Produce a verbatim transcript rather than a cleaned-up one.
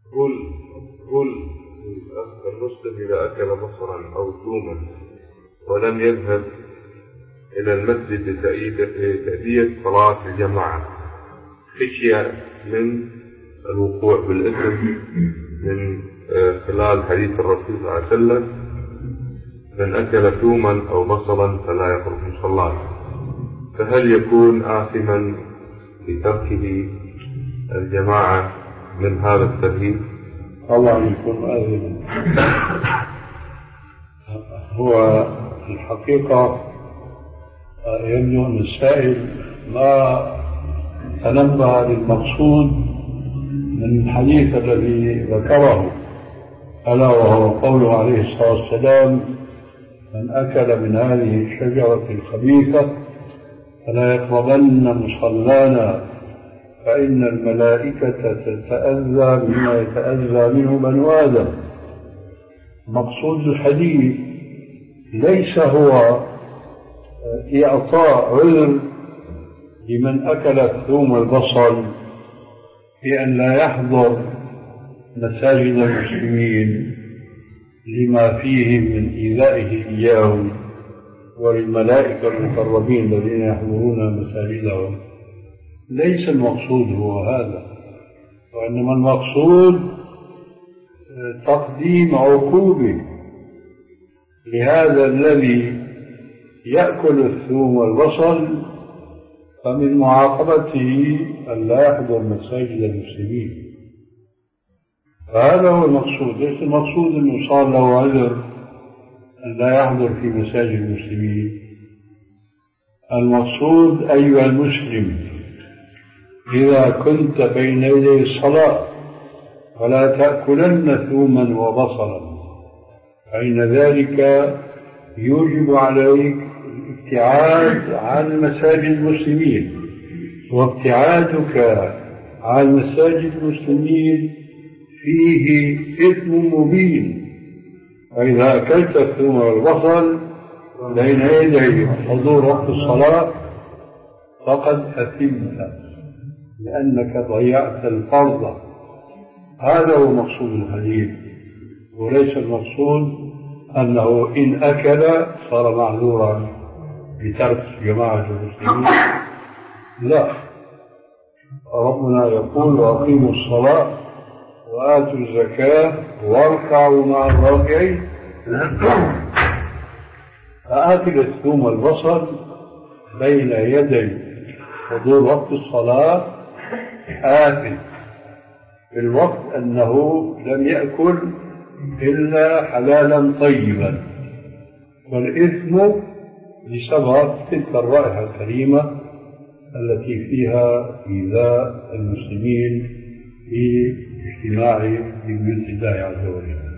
قل قل المسلم إذا أكل بصرا أو ثوما ولم يذهب إلى المسجد لتأدية صلاة الجماعة خشية من الوقوع بالإثم من خلال حديث الرسول صلى الله عليه وسلم: من أكل ثوما أو بصرا فلا يقرب مصلاه، فهل يكون آثما بتركه الجماعة من هذا الترهيب؟ طبعا يكون آثما. هو في الحقيقة يبدو أن السائل ما تنبه للمقصود من الحديث الذي ذكره، ألا وهو قوله عليه الصلاة والسلام: من أكل من هذه الشجرة الخبيثة فلا يقربن مصلانا فإن الملائكة تتأذى مما يتأذى منه بنو آدم. مقصود الحديث ليس هو إعطاء عذر لمن أكل الثوم والبصل بأن لا يحضر مساجد المسلمين لما فيه من إيذائه إياهم وللملائكة المقربين الذين يحضرون مساجدهم. ليس المقصود هو هذا، وإنما المقصود تقديم عقوبة لهذا الذي يأكل الثوم والبصل، فمن معاقبته أن لا يحضر مساجد المسلمين. فهذا هو المقصود، ليس المقصود أنه صار له عذر أن لا يحضر في مساجد المسلمين. المقصود أيها المسلم إذا كنت بين يدي الصلاة فلا تأكلن ثوما وبصلا، فإن ذلك يوجب عليك الابتعاد عن مساجد المسلمين، وابتعادك عن مساجد المسلمين فيه إثم مبين. فإذا أكلت الثوم والبصل بين يدي حضور وقت الصلاة فقد أثمت لأنك ضيعت الفرض. هذا هو مقصود الحديث، وليس المقصود أنه إن أكل صار معذورا بترك جماعة المسلمين. لا، ربنا يقول: وأقيموا الصلاة وآتوا الزكاة واركعوا مع الراكعين. فآكل الثوم والبصل بين يدي حضور وقت الصلاة آكل في الوقت أنه لم يأكل إلا حلالا طيبا، والإثم بسبب تلك الرائحة الكريمة التي فيها إيذاء المسلمين في اجتماعهم ببيوت الله عز وجل.